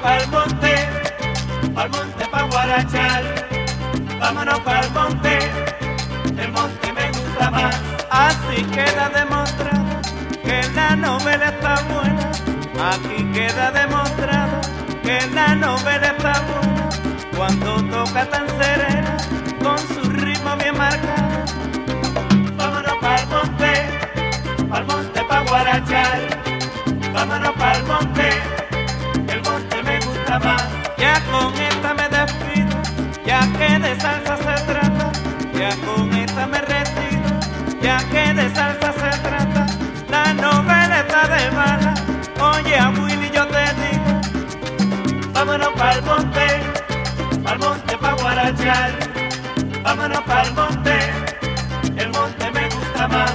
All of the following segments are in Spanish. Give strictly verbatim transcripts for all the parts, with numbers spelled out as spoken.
pa'l monte, pa'l monte pa' guarachar. Vámonos pa'l monte, el monte me gusta más. Así queda demostrado que la novela está buena. Aquí queda demostrado que la novela está buena. Cuando toca tan serena, con su ritmo bien marcado. Vámonos pa'l monte, pa'l monte pa' guarachar. Vámonos pa'l monte, el monte me gusta más. Ya con esta me despido, ya que de salsa se trata. Ya con esta me retiro, ya que de salsa se trata. La novela está de mala, oye a Willy yo te digo. Vámonos pa'l monte, pa'l monte pa' guarachar. Vámonos pa'l monte, el monte me gusta más.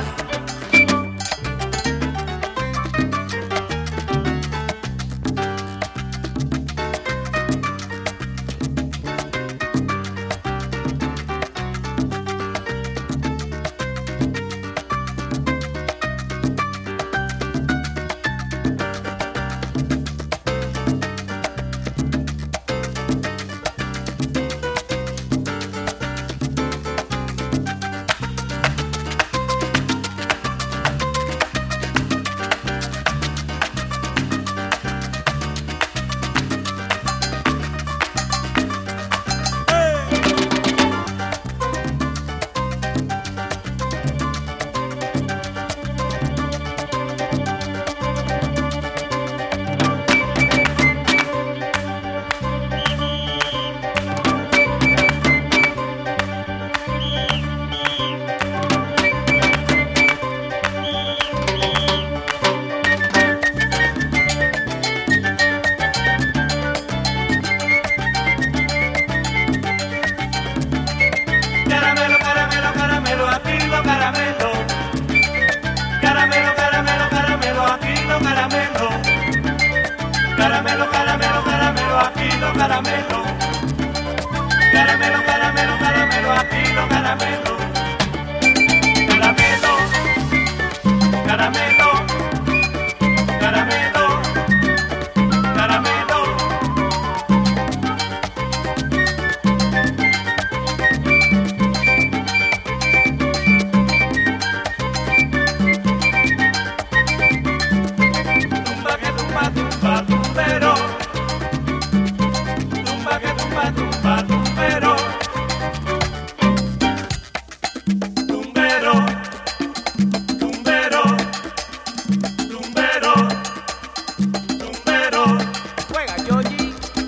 Caramelo, caramelo, caramelo, aquí lo caramelo. Caramelo, caramelo, caramelo, aquí lo caramelo. Caramelo, caramelo, caramelo, caramelo. Tumba que tumba, tumba, tumbero. Tumba que tumba, tumba, tumbero. Tumbero, tumbero, tumbero, tumbero. Juega, Yoyi.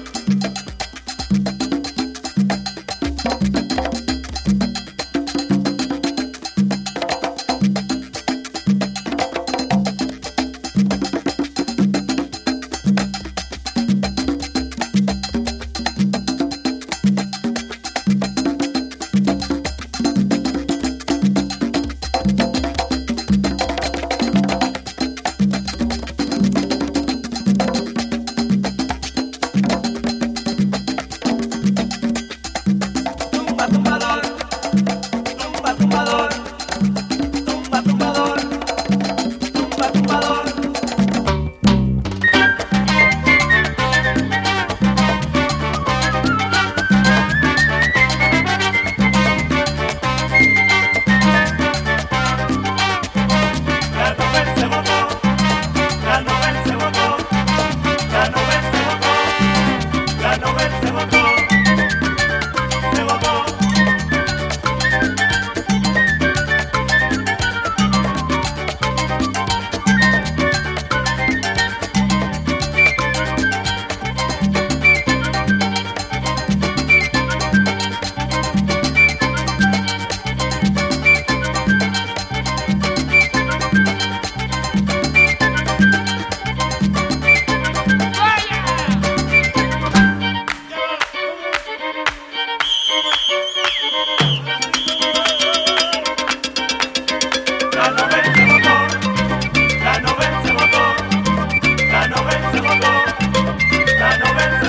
Tumba, tumbador, tumba, tumbador, tumba, tumbador, tumba, tumbador. La novela se botó, la novela se botó, la novela se botó, la novela se botó, se botó. La novela se botó, la novela se botó, la novela se botó, la novela